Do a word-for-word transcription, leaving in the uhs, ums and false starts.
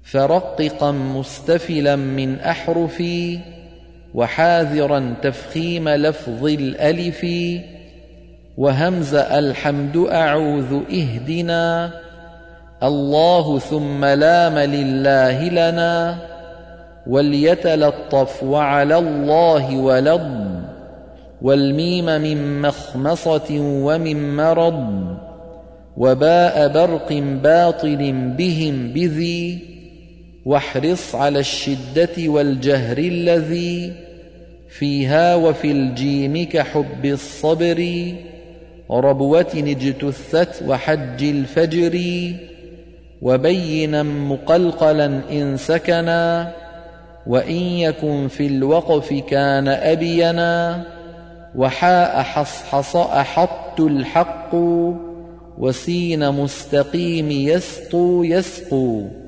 فرققا مستفلا من أحرفي وحاذرا تفخيم لفظ الألف وهمز الحمد أعوذ اهدنا الله ثم لام لله لنا وليتلطف وعلى الله ولض والميم من مخمصة ومن مرض وباء برق باطل بهم بذي واحرص على الشدة والجهر الذي فيها وفي الجيم كحب الصبر ربوة اجتثت وحج الفجر وبينا مقلقلا إن سكنا وإن يكن في الوقف كان أبينا وحاء حصحص أحط الحق وسين مستقيم يسطو يسقو